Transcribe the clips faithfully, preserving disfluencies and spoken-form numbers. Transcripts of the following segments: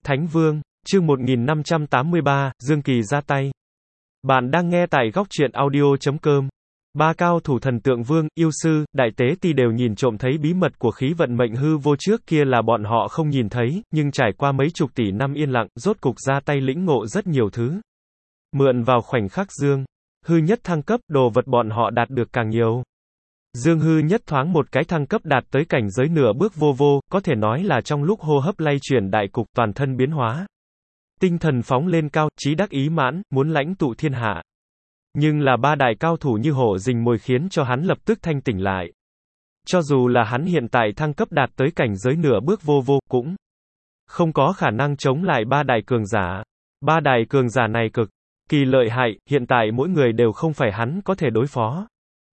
Thánh Vương, chương một nghìn năm trăm tám mươi ba, Dương Kỳ ra tay. Bạn đang nghe tại góc truyện audio chấm com. Ba cao thủ thần tượng vương, yêu sư, đại tế ti đều nhìn trộm thấy bí mật của khí vận mệnh hư vô trước kia là bọn họ không nhìn thấy, nhưng trải qua mấy chục tỷ năm yên lặng, rốt cục ra tay lĩnh ngộ rất nhiều thứ. Mượn vào khoảnh khắc Dương hư nhất thăng cấp, đồ vật bọn họ đạt được càng nhiều. Dương hư nhất thoáng một cái thăng cấp đạt tới cảnh giới nửa bước vô vô, có thể nói là trong lúc hô hấp lay chuyển đại cục, toàn thân biến hóa. Tinh thần phóng lên cao, chí đắc ý mãn, muốn lãnh tụ thiên hạ. Nhưng là ba đại cao thủ như hổ rình mồi khiến cho hắn lập tức thanh tỉnh lại. Cho dù là hắn hiện tại thăng cấp đạt tới cảnh giới nửa bước vô vô, cũng không có khả năng chống lại ba đại cường giả. Ba đại cường giả này cực kỳ lợi hại, hiện tại mỗi người đều không phải hắn có thể đối phó.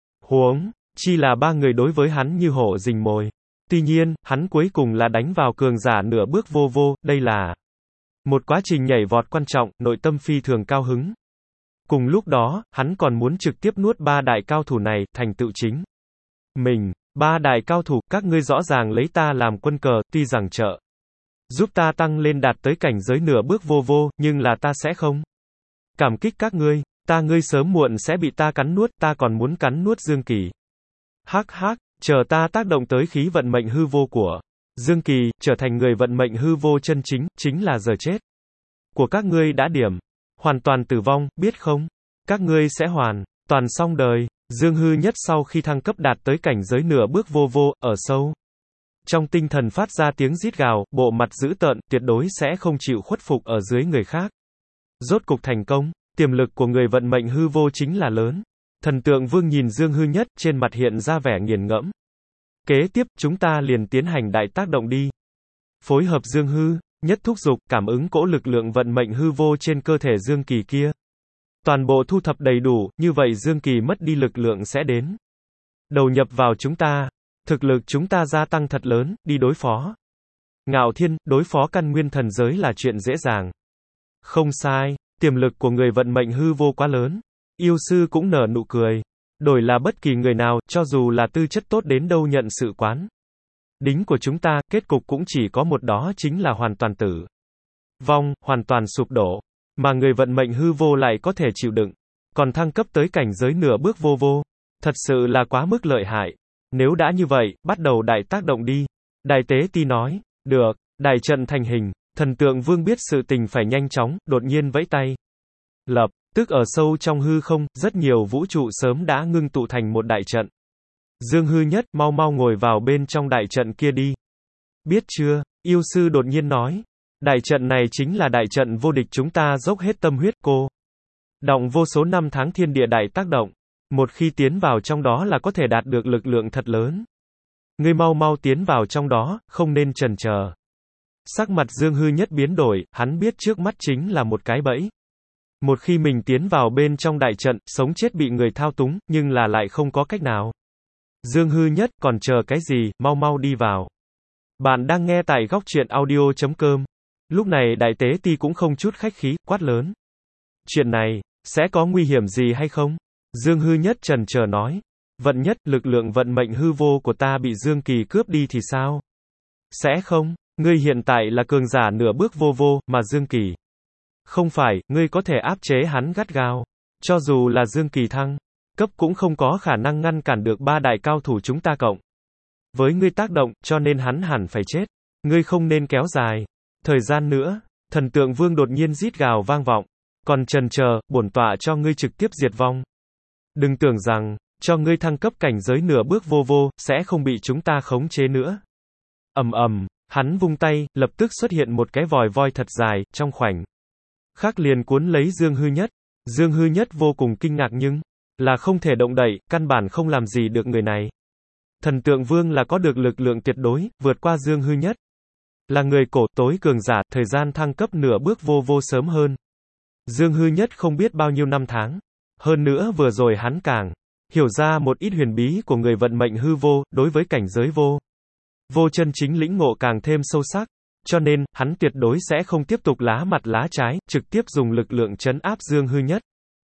Huống chi là ba người đối với hắn như hổ rình mồi. Tuy nhiên, hắn cuối cùng là đánh vào cường giả nửa bước vô vô, đây là một quá trình nhảy vọt quan trọng, nội tâm phi thường cao hứng. Cùng lúc đó, hắn còn muốn trực tiếp nuốt ba đại cao thủ này, thành tựu chính mình. Ba đại cao thủ, các ngươi rõ ràng lấy ta làm quân cờ, tuy rằng trợ giúp ta tăng lên đạt tới cảnh giới nửa bước vô vô, nhưng là ta sẽ không cảm kích các ngươi, ta ngươi sớm muộn sẽ bị ta cắn nuốt, ta còn muốn cắn nuốt Dương Kỳ. Hắc hắc, chờ ta tác động tới khí vận mệnh hư vô của Dương Kỳ, trở thành người vận mệnh hư vô chân chính, chính là giờ chết của các ngươi đã điểm. Hoàn toàn tử vong, biết không? Các ngươi sẽ hoàn toàn xong đời. Dương hư nhất sau khi thăng cấp đạt tới cảnh giới nửa bước vô vô, ở sâu trong tinh thần phát ra tiếng rít gào, bộ mặt dữ tợn, tuyệt đối sẽ không chịu khuất phục ở dưới người khác. Rốt cục thành công, tiềm lực của người vận mệnh hư vô chính là lớn. Thần tượng vương nhìn Dương hư nhất, trên mặt hiện ra vẻ nghiền ngẫm. Kế tiếp, chúng ta liền tiến hành đại tác động đi. Phối hợp Dương hư nhất thúc giục, cảm ứng cỗ lực lượng vận mệnh hư vô trên cơ thể Dương Kỳ kia. Toàn bộ thu thập đầy đủ, như vậy Dương Kỳ mất đi lực lượng sẽ đến đầu nhập vào chúng ta. Thực lực chúng ta gia tăng thật lớn, đi đối phó Ngạo Thiên, đối phó căn nguyên thần giới là chuyện dễ dàng. Không sai, tiềm lực của người vận mệnh hư vô quá lớn. Yêu sư cũng nở nụ cười. Đổi là bất kỳ người nào, cho dù là tư chất tốt đến đâu nhận sự quán đính của chúng ta, kết cục cũng chỉ có một, đó chính là hoàn toàn tử vong, hoàn toàn sụp đổ. Mà người vận mệnh hư vô lại có thể chịu đựng. Còn thăng cấp tới cảnh giới nửa bước vô vô. Thật sự là quá mức lợi hại. Nếu đã như vậy, bắt đầu đại tác động đi. Đại tế ti nói. Được, đại trận thành hình. Thần tượng vương biết sự tình phải nhanh chóng, đột nhiên vẫy tay. Lập tức ở sâu trong hư không, rất nhiều vũ trụ sớm đã ngưng tụ thành một đại trận. Dương hư nhất, mau mau ngồi vào bên trong đại trận kia đi. Biết chưa? Yêu sư đột nhiên nói. Đại trận này chính là đại trận vô địch, chúng ta dốc hết tâm huyết cô động vô số năm tháng thiên địa đại tác động. Một khi tiến vào trong đó là có thể đạt được lực lượng thật lớn. Ngươi mau mau tiến vào trong đó, không nên chần chờ. Sắc mặt Dương hư nhất biến đổi, hắn biết trước mắt chính là một cái bẫy. Một khi mình tiến vào bên trong đại trận, sống chết bị người thao túng, nhưng là lại không có cách nào. Dương hư nhất, còn chờ cái gì, mau mau đi vào. Bạn đang nghe tại góc truyện audio chấm com. Lúc này đại tế ti cũng không chút khách khí, quát lớn. Chuyện này, sẽ có nguy hiểm gì hay không? Dương hư nhất trần chờ nói. Vận nhất, lực lượng vận mệnh hư vô của ta bị Dương Kỳ cướp đi thì sao? Sẽ không, ngươi hiện tại là cường giả nửa bước vô vô, mà Dương Kỳ không phải, ngươi có thể áp chế hắn gắt gao. Cho dù là Dương Kỳ thăng cấp cũng không có khả năng ngăn cản được ba đại cao thủ chúng ta cộng với ngươi tác động, cho nên hắn hẳn phải chết. Ngươi không nên kéo dài thời gian nữa. Thần tượng vương đột nhiên rít gào vang vọng. Còn chần chờ, bổn tọa cho ngươi trực tiếp diệt vong. Đừng tưởng rằng cho ngươi thăng cấp cảnh giới nửa bước vô vô sẽ không bị chúng ta khống chế nữa. Ầm ầm, hắn vung tay, lập tức xuất hiện một cái vòi voi thật dài, trong khoảnh khắc liền cuốn lấy Dương hư nhất. Dương hư nhất vô cùng kinh ngạc nhưng là không thể động đậy, căn bản không làm gì được người này. Thần tượng vương là có được lực lượng tuyệt đối, vượt qua Dương hư nhất. Là người cổ tối cường giả, thời gian thăng cấp nửa bước vô vô sớm hơn Dương hư nhất không biết bao nhiêu năm tháng. Hơn nữa vừa rồi hắn càng hiểu ra một ít huyền bí của người vận mệnh hư vô, đối với cảnh giới vô vô chân chính lĩnh ngộ càng thêm sâu sắc. Cho nên, hắn tuyệt đối sẽ không tiếp tục lá mặt lá trái, trực tiếp dùng lực lượng trấn áp Dương hư nhất.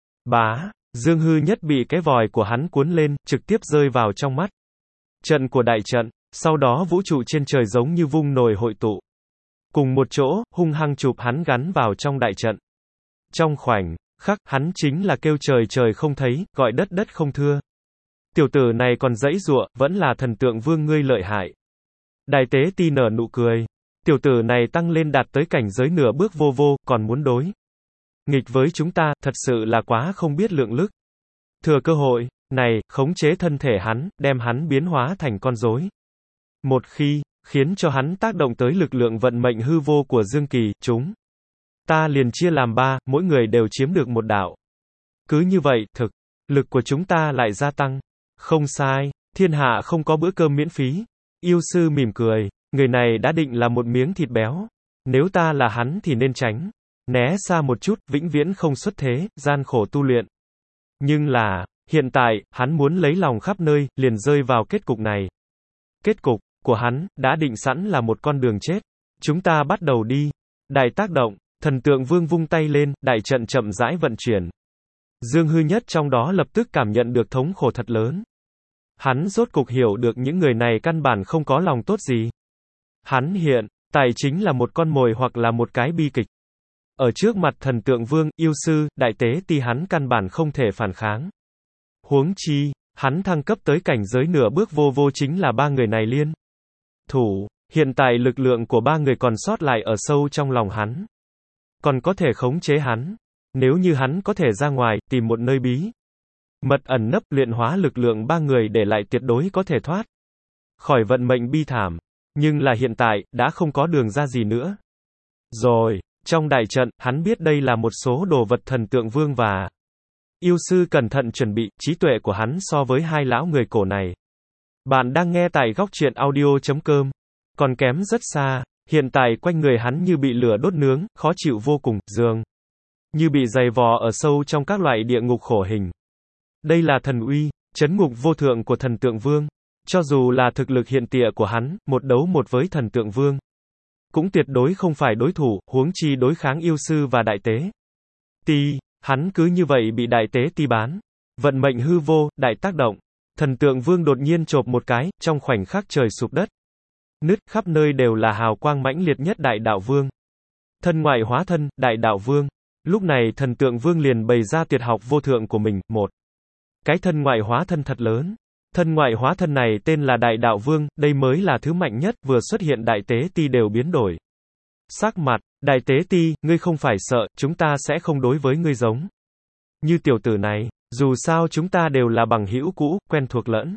Bá, Dương hư nhất bị cái vòi của hắn cuốn lên, trực tiếp rơi vào trong mắt trận của đại trận. Sau đó vũ trụ trên trời giống như vung nồi hội tụ. cùng một chỗ, hung hăng chụp hắn gắn vào trong đại trận. Trong khoảnh khắc, hắn chính là kêu trời trời không thấy, gọi đất đất không thưa. Tiểu tử này còn giãy giụa, vẫn là thần tượng vương ngươi lợi hại. Đại tế ti nở nụ cười. Tiểu tử này tăng lên đạt tới cảnh giới nửa bước vô vô, còn muốn đối nghịch với chúng ta, thật sự là quá không biết lượng lực. Thừa cơ hội này, khống chế thân thể hắn, đem hắn biến hóa thành con rối. Một khi khiến cho hắn tác động tới lực lượng vận mệnh hư vô của Dương Kỳ, chúng ta liền chia làm ba, mỗi người đều chiếm được một đạo. Cứ như vậy, thực lực của chúng ta lại gia tăng. Không sai, thiên hạ không có bữa cơm miễn phí. Yêu sư mỉm cười, người này đã định là một miếng thịt béo. Nếu ta là hắn thì nên tránh né xa một chút, vĩnh viễn không xuất thế, gian khổ tu luyện. Nhưng là, hiện tại, hắn muốn lấy lòng khắp nơi, liền rơi vào kết cục này. Kết cục của hắn đã định sẵn là một con đường chết. Chúng ta bắt đầu đi. Đại tác động, thần tượng vương vung tay lên, đại trận chậm rãi vận chuyển. Dương Hư Nhất trong đó lập tức cảm nhận được thống khổ thật lớn. Hắn rốt cục hiểu được những người này căn bản không có lòng tốt gì. Hắn hiện tại chính là một con mồi hoặc là một cái bi kịch. Ở trước mặt thần tượng vương, yêu sư, đại tế ti hắn căn bản không thể phản kháng. Huống chi, hắn thăng cấp tới cảnh giới nửa bước vô vô chính là ba người này liên thủ. Hiện tại lực lượng của ba người còn sót lại ở sâu trong lòng hắn. Còn có thể khống chế hắn. Nếu như hắn có thể ra ngoài, tìm một nơi bí mật ẩn nấp, luyện hóa lực lượng ba người để lại, tuyệt đối có thể thoát khỏi vận mệnh bi thảm. Nhưng là hiện tại, đã không có đường ra gì nữa. Rồi, trong đại trận, hắn biết đây là một số đồ vật thần tượng vương và yêu sư cẩn thận chuẩn bị, trí tuệ của hắn so với hai lão người cổ này. Bạn đang nghe tại góc truyện audio chấm com. Còn kém rất xa, hiện tại quanh người hắn như bị lửa đốt nướng, khó chịu vô cùng, dường như bị dày vò ở sâu trong các loại địa ngục khổ hình. Đây là thần uy, chấn ngục vô thượng của thần tượng vương. Cho dù là thực lực hiện tịa của hắn, một đấu một với thần tượng vương, cũng tuyệt đối không phải đối thủ, huống chi đối kháng yêu sư và đại tế ti. Hắn cứ như vậy bị đại tế ti bán. Vận mệnh hư vô, đại tác động. Thần tượng vương đột nhiên chộp một cái, trong khoảnh khắc trời sụp đất nứt, khắp nơi đều là hào quang mãnh liệt nhất đại đạo vương. Thân ngoại hóa thân, đại đạo vương. Lúc này thần tượng vương liền bày ra tuyệt học vô thượng của mình, một cái thân ngoại hóa thân thật lớn. Thân ngoại hóa thân này tên là đại đạo vương, đây mới là thứ mạnh nhất, vừa xuất hiện đại tế ti đều biến đổi sắc mặt. Đại tế ti, ngươi không phải sợ, chúng ta sẽ không đối với ngươi giống như tiểu tử này, dù sao chúng ta đều là bằng hữu cũ, quen thuộc lẫn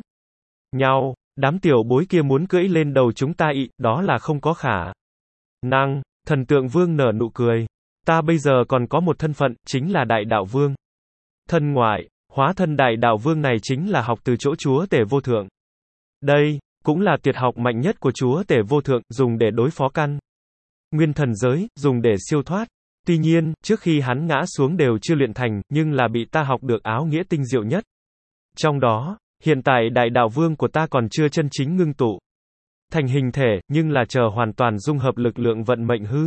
nhau. Đám tiểu bối kia muốn cưỡi lên đầu chúng ta ị, đó là không có khả năng. Thần tượng vương nở nụ cười. Ta bây giờ còn có một thân phận, chính là đại đạo vương. Thân ngoại hóa thân đại đạo vương này chính là học từ chỗ chúa tể vô thượng. Đây cũng là tuyệt học mạnh nhất của chúa tể vô thượng, dùng để đối phó căn nguyên thần giới, dùng để siêu thoát. Tuy nhiên, trước khi hắn ngã xuống đều chưa luyện thành, nhưng là bị ta học được áo nghĩa tinh diệu nhất. Trong đó, hiện tại đại đạo vương của ta còn chưa chân chính ngưng tụ thành hình thể, nhưng là chờ hoàn toàn dung hợp lực lượng vận mệnh hư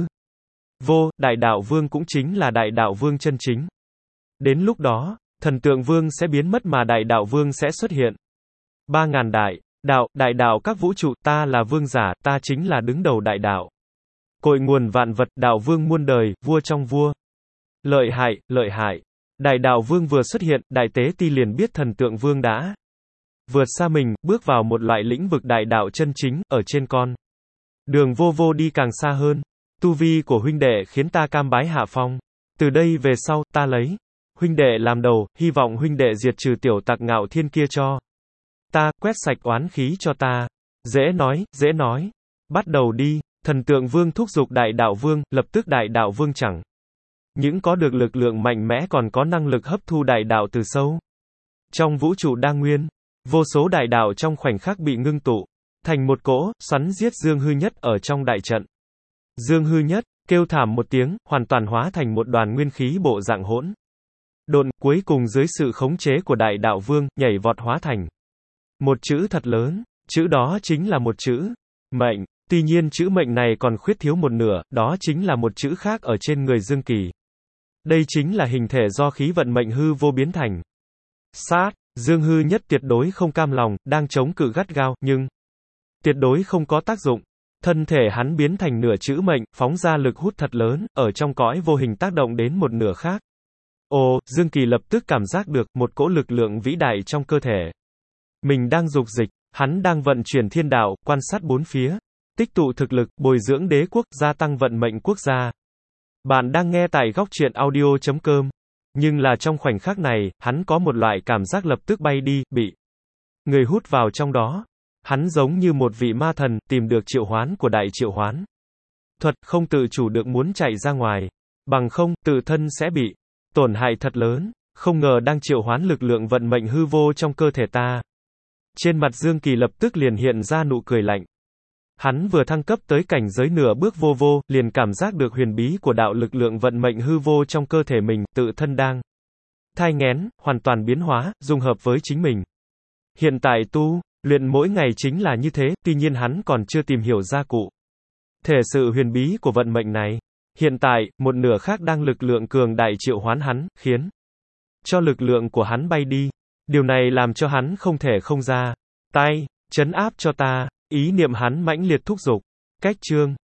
vô, đại đạo vương cũng chính là đại đạo vương chân chính. Đến lúc đó, thần tượng vương sẽ biến mất mà đại đạo vương sẽ xuất hiện. Ba ngàn đại đạo, đại đạo các vũ trụ, ta là vương giả, ta chính là đứng đầu đại đạo. Cội nguồn vạn vật, đạo vương muôn đời, vua trong vua. Lợi hại, lợi hại. Đại đạo vương vừa xuất hiện, đại tế ti liền biết thần tượng vương đã vượt xa mình, bước vào một loại lĩnh vực đại đạo chân chính, ở trên con đường vô vô đi càng xa hơn. Tu vi của huynh đệ khiến ta cam bái hạ phong. Từ đây về sau, ta lấy huynh đệ làm đầu, hy vọng huynh đệ diệt trừ tiểu tặc ngạo thiên kia cho ta, quét sạch oán khí cho ta. Dễ nói, dễ nói. Bắt đầu đi. Thần tượng vương thúc giục đại đạo vương, lập tức đại đạo vương chẳng những có được lực lượng mạnh mẽ còn có năng lực hấp thu đại đạo từ sâu trong vũ trụ đa nguyên. Vô số đại đạo trong khoảnh khắc bị ngưng tụ thành một cỗ, xoắn giết Dương Hư Nhất ở trong đại trận. Dương Hư Nhất kêu thảm một tiếng, hoàn toàn hóa thành một đoàn nguyên khí bộ dạng hỗn độn, cuối cùng dưới sự khống chế của đại đạo vương, nhảy vọt hóa thành một chữ thật lớn. Chữ đó chính là một chữ mệnh. Tuy nhiên chữ mệnh này còn khuyết thiếu một nửa, đó chính là một chữ khác ở trên người Dương Kỳ. Đây chính là hình thể do khí vận mệnh hư vô biến thành. Sát, Dương Hư Nhất tuyệt đối không cam lòng, đang chống cự gắt gao, nhưng tuyệt đối không có tác dụng. Thân thể hắn biến thành nửa chữ mệnh, phóng ra lực hút thật lớn, ở trong cõi vô hình tác động đến một nửa khác. Ồ, Dương Kỳ lập tức cảm giác được, một cỗ lực lượng vĩ đại trong cơ thể. Mình đang dục dịch, hắn đang vận chuyển thiên đạo, quan sát bốn phía. Tích tụ thực lực, bồi dưỡng đế quốc, gia tăng vận mệnh quốc gia. Bạn đang nghe tại góc truyện audio chấm com. Nhưng là trong khoảnh khắc này, hắn có một loại cảm giác lập tức bay đi, bị người hút vào trong đó. Hắn giống như một vị ma thần, tìm được triệu hoán của đại triệu hoán thuật, không tự chủ được muốn chạy ra ngoài. Bằng không, tự thân sẽ bị tổn hại thật lớn. Không ngờ đang triệu hoán lực lượng vận mệnh hư vô trong cơ thể ta. Trên mặt Dương Kỳ lập tức liền hiện ra nụ cười lạnh. Hắn vừa thăng cấp tới cảnh giới nửa bước vô vô, liền cảm giác được huyền bí của đạo lực lượng vận mệnh hư vô trong cơ thể mình, tự thân đang thai nghén, hoàn toàn biến hóa, dung hợp với chính mình. Hiện tại tu luyện mỗi ngày chính là như thế, tuy nhiên hắn còn chưa tìm hiểu ra cụ thể sự huyền bí của vận mệnh này. Hiện tại, một nửa khác đang lực lượng cường đại triệu hoán hắn, khiến cho lực lượng của hắn bay đi. Điều này làm cho hắn không thể không ra tay, trấn áp cho ta. Ý niệm hắn mãnh liệt thúc giục. Cách chương